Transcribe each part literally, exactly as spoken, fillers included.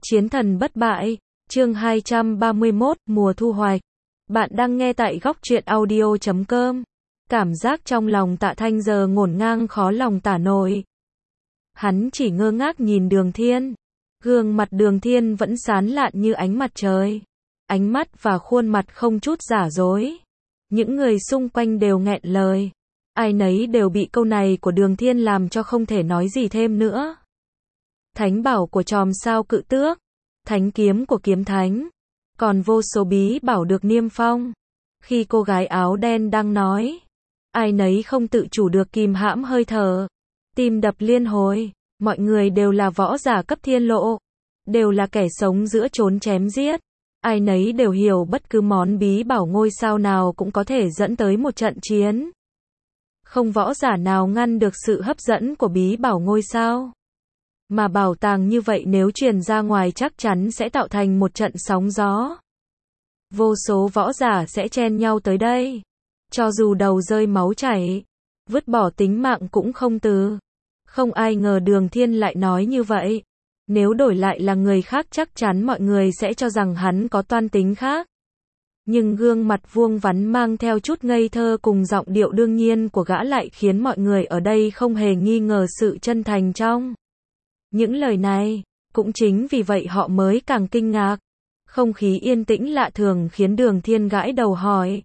Chiến thần bất bại, chương hai trăm ba mươi mốt, mùa thu hoạch. Bạn đang nghe tại góc truyện audio chấm com. Cảm giác trong lòng Tạ Thanh giờ ngổn ngang khó lòng tả nổi. Hắn chỉ ngơ ngác nhìn Đường Thiên. Gương mặt Đường Thiên vẫn sáng lạn như ánh mặt trời. Ánh mắt và khuôn mặt không chút giả dối. Những người xung quanh đều nghẹn lời. Ai nấy đều bị câu này của Đường Thiên làm cho không thể nói gì thêm nữa. Thánh bảo của chòm sao cự tước, thánh kiếm của kiếm thánh, còn vô số bí bảo được niêm phong. Khi cô gái áo đen đang nói, ai nấy không tự chủ được kìm hãm hơi thở, tim đập liên hồi. Mọi người đều là võ giả cấp thiên lộ, đều là kẻ sống giữa chốn chém giết. Ai nấy đều hiểu bất cứ món bí bảo ngôi sao nào cũng có thể dẫn tới một trận chiến. Không võ giả nào ngăn được sự hấp dẫn của bí bảo ngôi sao. Mà bảo tàng như vậy nếu truyền ra ngoài chắc chắn sẽ tạo thành một trận sóng gió. Vô số võ giả sẽ chen nhau tới đây. Cho dù đầu rơi máu chảy, vứt bỏ tính mạng cũng không từ. Không ai ngờ Đường Thiên lại nói như vậy. Nếu đổi lại là người khác chắc chắn mọi người sẽ cho rằng hắn có toan tính khác. Nhưng gương mặt vuông vắn mang theo chút ngây thơ cùng giọng điệu đương nhiên của gã lại khiến mọi người ở đây không hề nghi ngờ sự chân thành trong những lời này. Cũng chính vì vậy họ mới càng kinh ngạc. Không khí yên tĩnh lạ thường khiến Đường Thiên gãi đầu hỏi.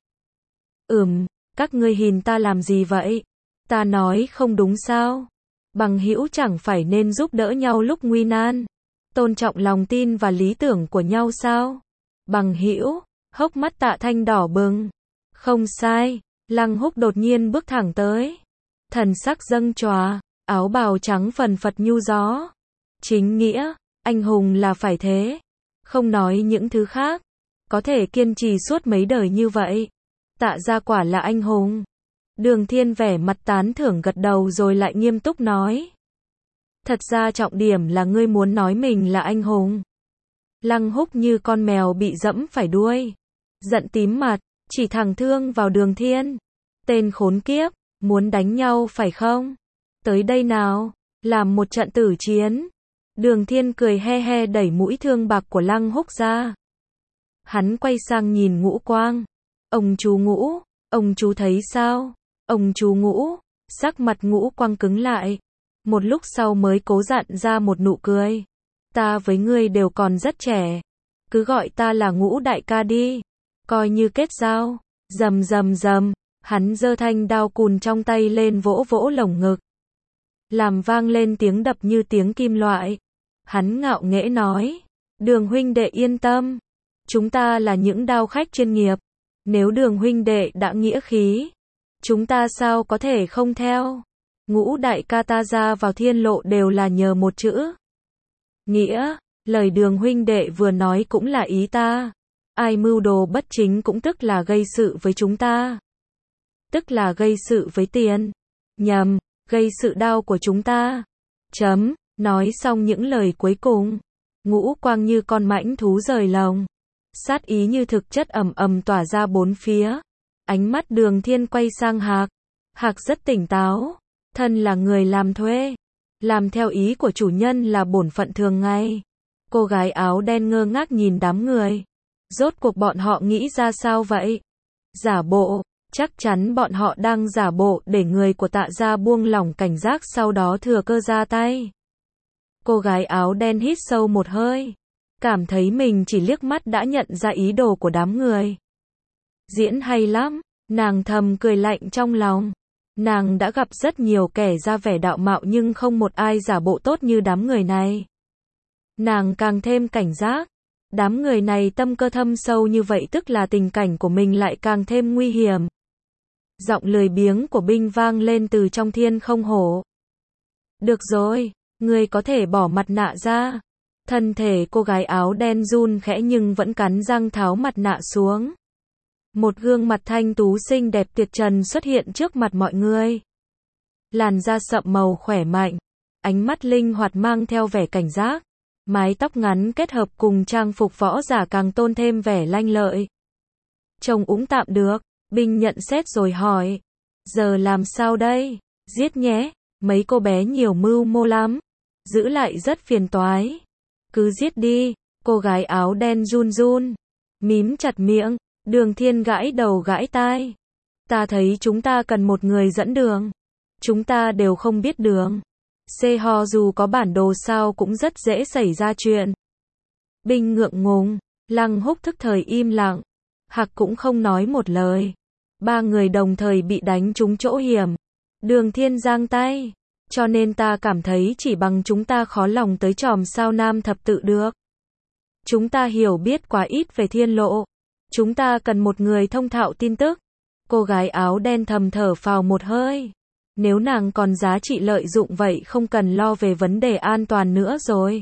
Ừm, các ngươi nhìn ta làm gì vậy? Ta nói không đúng sao? Bằng hữu chẳng phải nên giúp đỡ nhau lúc nguy nan, tôn trọng lòng tin và lý tưởng của nhau sao? Bằng hữu, hốc mắt Tạ Thanh đỏ bừng. Không sai, Lăng Húc đột nhiên bước thẳng tới. Thần sắc dâng tròa, áo bào trắng phần phật nhu gió. Chính nghĩa, anh hùng là phải thế. Không nói những thứ khác. Có thể kiên trì suốt mấy đời như vậy. Tạ gia quả là anh hùng. Đường Thiên vẻ mặt tán thưởng gật đầu rồi lại nghiêm túc nói. Thật ra trọng điểm là ngươi muốn nói mình là anh hùng. Lăng Húc như con mèo bị dẫm phải đuôi. Giận tím mặt, chỉ thẳng thương vào Đường Thiên. Tên khốn kiếp, muốn đánh nhau phải không? Tới đây nào, làm một trận tử chiến. Đường Thiên cười he he đẩy mũi thương bạc của Lăng Húc ra. Hắn quay sang nhìn Ngũ Quang. Ông chú Ngũ, ông chú thấy sao? Ông chú Ngũ, sắc mặt Ngũ Quang cứng lại. Một lúc sau mới cố dặn ra một nụ cười. Ta với ngươi đều còn rất trẻ. Cứ gọi ta là Ngũ đại ca đi. Coi như kết giao. Rầm rầm rầm, hắn giơ thanh đao cùn trong tay lên vỗ vỗ lồng ngực. Làm vang lên tiếng đập như tiếng kim loại. Hắn ngạo nghễ nói. Đường huynh đệ yên tâm. Chúng ta là những đao khách chuyên nghiệp. Nếu Đường huynh đệ đã nghĩa khí, chúng ta sao có thể không theo. Ngũ đại ca ta ra vào thiên lộ đều là nhờ một chữ. Nghĩa, lời Đường huynh đệ vừa nói cũng là ý ta. Ai mưu đồ bất chính cũng tức là gây sự với chúng ta. Tức là gây sự với tiền. Nhầm, gây sự đau của chúng ta. Chấm, nói xong những lời cuối cùng. Ngũ Quang như con mãnh thú rời lồng. Sát ý như thực chất ầm ầm tỏa ra bốn phía. Ánh mắt Đường Thiên quay sang Hạc. Hạc rất tỉnh táo. Thân là người làm thuê. Làm theo ý của chủ nhân là bổn phận thường ngày. Cô gái áo đen ngơ ngác nhìn đám người. Rốt cuộc bọn họ nghĩ ra sao vậy? Giả bộ. Chắc chắn bọn họ đang giả bộ để người của Tạ gia buông lỏng cảnh giác sau đó thừa cơ ra tay. Cô gái áo đen hít sâu một hơi. Cảm thấy mình chỉ liếc mắt đã nhận ra ý đồ của đám người. Diễn hay lắm, nàng thầm cười lạnh trong lòng. Nàng đã gặp rất nhiều kẻ ra vẻ đạo mạo nhưng không một ai giả bộ tốt như đám người này. Nàng càng thêm cảnh giác. Đám người này tâm cơ thâm sâu như vậy tức là tình cảnh của mình lại càng thêm nguy hiểm. Giọng lười biếng của Binh vang lên từ trong thiên không hổ. Được rồi, ngươi có thể bỏ mặt nạ ra. Thân thể cô gái áo đen run khẽ nhưng vẫn cắn răng tháo mặt nạ xuống. Một gương mặt thanh tú xinh đẹp tuyệt trần xuất hiện trước mặt mọi người. Làn da sậm màu khỏe mạnh, ánh mắt linh hoạt mang theo vẻ cảnh giác. Mái tóc ngắn kết hợp cùng trang phục võ giả càng tôn thêm vẻ lanh lợi. Trông úng tạm được, Binh nhận xét rồi hỏi. Giờ làm sao đây? Giết nhé, mấy cô bé nhiều mưu mô lắm. Giữ lại rất phiền toái. Cứ giết đi, cô gái áo đen run run, mím chặt miệng, Đường Thiên gãi đầu gãi tai. Ta thấy chúng ta cần một người dẫn đường. Chúng ta đều không biết đường. Xê ho dù có bản đồ sao cũng rất dễ xảy ra chuyện. Binh ngượng ngùng, Lăng Húc thức thời im lặng. Hạc cũng không nói một lời. Ba người đồng thời bị đánh trúng chỗ hiểm. Đường Thiên giang tay. Cho nên ta cảm thấy chỉ bằng chúng ta khó lòng tới chòm sao Nam thập tự được. Chúng ta hiểu biết quá ít về thiên lộ. Chúng ta cần một người thông thạo tin tức. Cô gái áo đen thầm thở phào một hơi. Nếu nàng còn giá trị lợi dụng vậy không cần lo về vấn đề an toàn nữa rồi.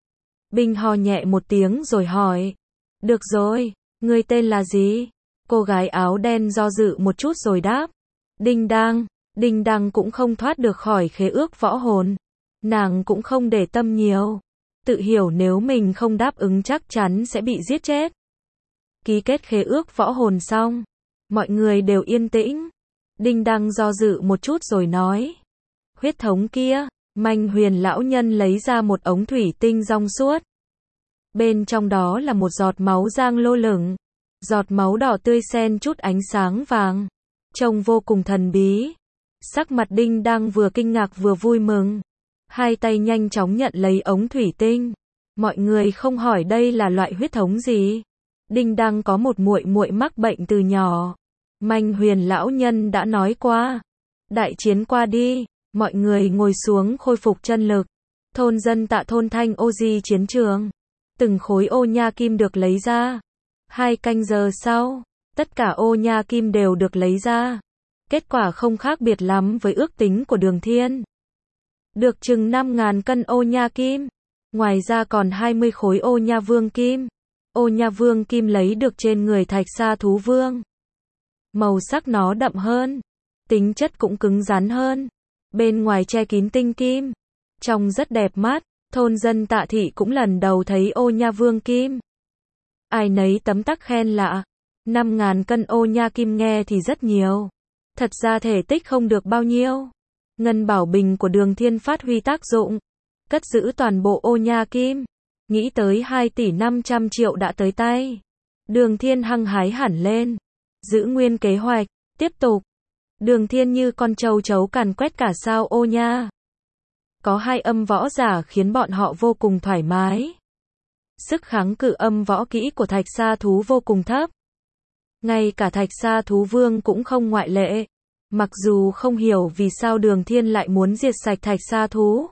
Binh ho nhẹ một tiếng rồi hỏi. Được rồi, ngươi tên là gì? Cô gái áo đen do dự một chút rồi đáp. Đinh Đang. Đinh Đăng cũng không thoát được khỏi khế ước võ hồn. Nàng cũng không để tâm nhiều. Tự hiểu nếu mình không đáp ứng chắc chắn sẽ bị giết chết. Ký kết khế ước võ hồn xong. Mọi người đều yên tĩnh. Đinh Đăng do dự một chút rồi nói. Huyết thống kia. Manh Huyền lão nhân lấy ra một ống thủy tinh rong suốt. Bên trong đó là một giọt máu giang lô lửng. Giọt máu đỏ tươi xen chút ánh sáng vàng. Trông vô cùng thần bí. Sắc mặt Đinh Đăng vừa kinh ngạc vừa vui mừng. Hai tay nhanh chóng nhận lấy ống thủy tinh. Mọi người không hỏi đây là loại huyết thống gì. Đinh Đăng có một muội muội mắc bệnh từ nhỏ. Manh Huyền lão nhân đã nói qua. Đại chiến qua đi, mọi người ngồi xuống khôi phục chân lực. Thôn dân Tạ thôn thanh ô di chiến trường. Từng khối ô nha kim được lấy ra. Hai canh giờ sau, tất cả ô nha kim đều được lấy ra. Kết quả không khác biệt lắm với ước tính của Đường Thiên. Được chừng năm nghìn cân ô nha kim. Ngoài ra còn hai mươi khối ô nha vương kim. Ô nha vương kim lấy được trên người Thạch Sa thú vương. Màu sắc nó đậm hơn. Tính chất cũng cứng rắn hơn. Bên ngoài che kín tinh kim. Trông rất đẹp mắt. Thôn dân Tạ thị cũng lần đầu thấy ô nha vương kim. Ai nấy tấm tắc khen lạ. năm nghìn cân ô nha kim nghe thì rất nhiều. Thật ra thể tích không được bao nhiêu. Ngân bảo bình của Đường Thiên phát huy tác dụng. Cất giữ toàn bộ ô nha kim. Nghĩ tới hai tỷ năm trăm triệu đã tới tay. Đường Thiên hăng hái hẳn lên. Giữ nguyên kế hoạch. Tiếp tục. Đường Thiên như con trâu trấu càn quét cả sao ô nha. Có hai âm võ giả khiến bọn họ vô cùng thoải mái. Sức kháng cự âm võ kỹ của Thạch Sa thú vô cùng thấp. Ngay cả Thạch Sa thú vương cũng không ngoại lệ. Mặc dù không hiểu vì sao Đường Thiên lại muốn diệt sạch Thạch Sa thú.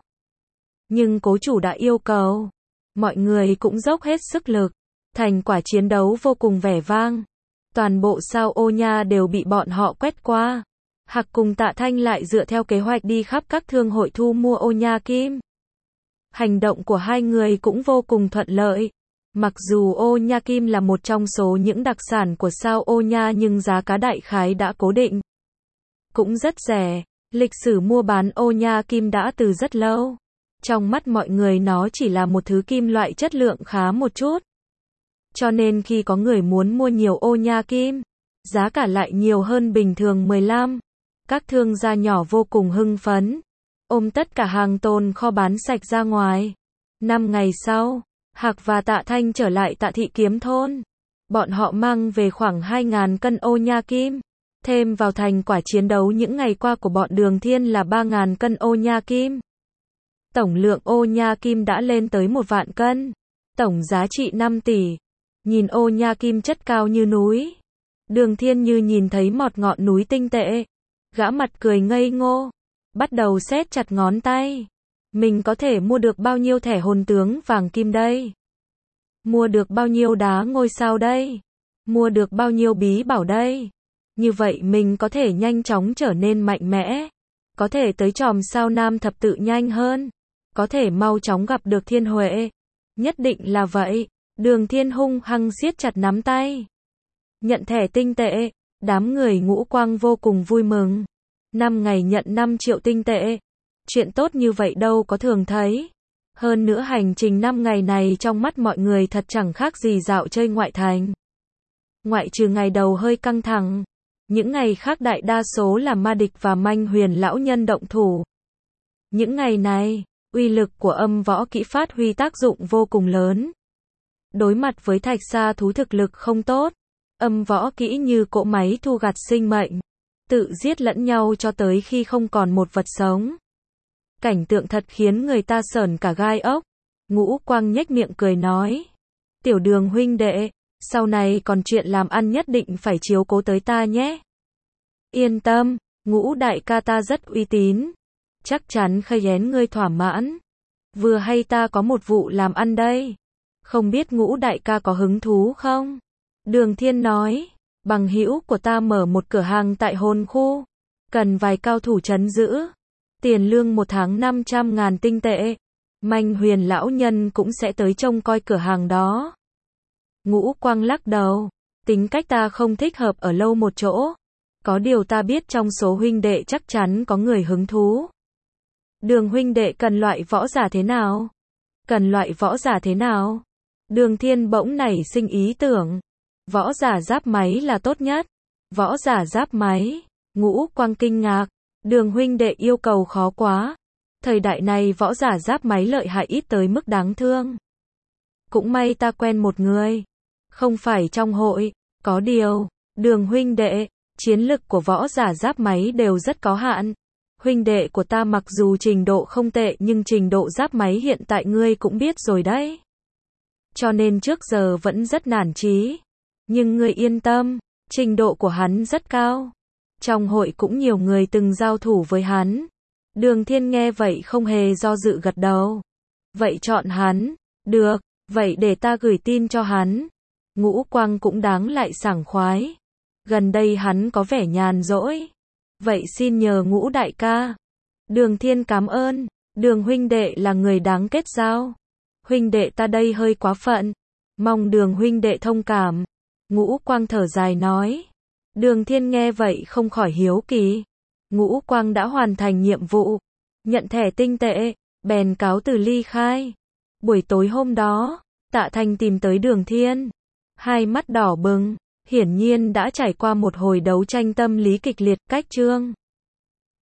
Nhưng cố chủ đã yêu cầu. Mọi người cũng dốc hết sức lực. Thành quả chiến đấu vô cùng vẻ vang. Toàn bộ sao ô nha đều bị bọn họ quét qua. Hạc cùng Tạ Thanh lại dựa theo kế hoạch đi khắp các thương hội thu mua ô nha kim. Hành động của hai người cũng vô cùng thuận lợi. Mặc dù ô nha kim là một trong số những đặc sản của sao ô nha nhưng giá cá đại khái đã cố định. Cũng rất rẻ. Lịch sử mua bán ô nha kim đã từ rất lâu. Trong mắt mọi người nó chỉ là một thứ kim loại chất lượng khá một chút. Cho nên khi có người muốn mua nhiều ô nha kim, giá cả lại nhiều hơn bình thường mười lăm. Các thương gia nhỏ vô cùng hưng phấn. Ôm tất cả hàng tồn kho bán sạch ra ngoài. Năm ngày sau, Hạc và Tạ Thanh trở lại Tạ thị kiếm thôn. Bọn họ mang về khoảng hai nghìn cân ô nha kim. Thêm vào thành quả chiến đấu những ngày qua của bọn Đường Thiên là ba nghìn cân ô nha kim. Tổng lượng ô nha kim đã lên tới một vạn cân. Tổng giá trị năm tỷ. Nhìn ô nha kim chất cao như núi. Đường Thiên như nhìn thấy một ngọn núi tinh tệ. Gã mặt cười ngây ngô. Bắt đầu siết chặt ngón tay. Mình có thể mua được bao nhiêu thẻ hồn tướng vàng kim đây? Mua được bao nhiêu đá ngôi sao đây? Mua được bao nhiêu bí bảo đây? Như vậy mình có thể nhanh chóng trở nên mạnh mẽ. Có thể tới chòm sao Nam thập tự nhanh hơn. Có thể mau chóng gặp được Thiên Huệ. Nhất định là vậy. Đường Thiên hung hăng siết chặt nắm tay. Nhận thẻ tinh tệ. Đám người Ngũ Quang vô cùng vui mừng. Năm ngày nhận năm triệu tinh tệ. Chuyện tốt như vậy đâu có thường thấy. Hơn nữa hành trình năm ngày này trong mắt mọi người thật chẳng khác gì dạo chơi ngoại thành. Ngoại trừ ngày đầu hơi căng thẳng. Những ngày khác đại đa số là Ma Địch và Manh Huyền lão nhân động thủ. Những ngày này, Uy lực của âm võ kỹ phát huy tác dụng vô cùng lớn. Đối mặt với thạch sa thú thực lực không tốt, âm võ kỹ như cỗ máy thu gặt sinh mệnh, tự giết lẫn nhau cho tới khi không còn một vật sống. Cảnh tượng thật khiến người ta sởn cả gai ốc. Ngũ Quang nhếch miệng cười nói. Tiểu Đường huynh đệ, sau này còn chuyện làm ăn nhất định phải chiếu cố tới ta nhé. Yên tâm, Ngũ đại ca ta rất uy tín. Chắc chắn Khây Én ngươi thỏa mãn. Vừa hay ta có một vụ làm ăn đây. Không biết Ngũ đại ca có hứng thú không? Đường Thiên nói, bằng hữu của ta mở một cửa hàng tại hồn khu. Cần vài cao thủ trấn giữ. Tiền lương một tháng năm trăm ngàn tinh tệ. Manh Huyền lão nhân cũng sẽ tới trông coi cửa hàng đó. Ngũ Quang lắc đầu. Tính cách ta không thích hợp ở lâu một chỗ. Có điều ta biết trong số huynh đệ chắc chắn có người hứng thú. Đường huynh đệ cần loại võ giả thế nào? Cần loại võ giả thế nào? Đường Thiên bỗng nảy sinh ý tưởng. Võ giả giáp máy là tốt nhất. Võ giả giáp máy. Ngũ Quang kinh ngạc. Đường huynh đệ yêu cầu khó quá. Thời đại này võ giả giáp máy lợi hại ít tới mức đáng thương. Cũng may ta quen một người. Không phải trong hội. Có điều, Đường huynh đệ, chiến lực của võ giả giáp máy đều rất có hạn. Huynh đệ của ta mặc dù trình độ không tệ nhưng trình độ giáp máy hiện tại ngươi cũng biết rồi đấy. Cho nên trước giờ vẫn rất nản chí. Nhưng ngươi yên tâm, trình độ của hắn rất cao. Trong hội cũng nhiều người từng giao thủ với hắn. Đường Thiên nghe vậy không hề do dự gật đầu. Vậy chọn hắn. Được, vậy để ta gửi tin cho hắn. Ngũ Quang cũng đáng lại sảng khoái. Gần đây hắn có vẻ nhàn rỗi. Vậy xin nhờ Ngũ đại ca. Đường Thiên cảm ơn. Đường huynh đệ là người đáng kết giao. Huynh đệ ta đây hơi quá phận. Mong Đường huynh đệ thông cảm. Ngũ Quang thở dài nói. Đường Thiên nghe vậy không khỏi hiếu kỳ. Ngũ Quang đã hoàn thành nhiệm vụ. Nhận thẻ tinh tệ. Bèn cáo từ ly khai. Buổi tối hôm đó, Tạ Thanh tìm tới Đường Thiên. Hai mắt đỏ bừng. Hiển nhiên đã trải qua một hồi đấu tranh tâm lý kịch liệt. Cách chương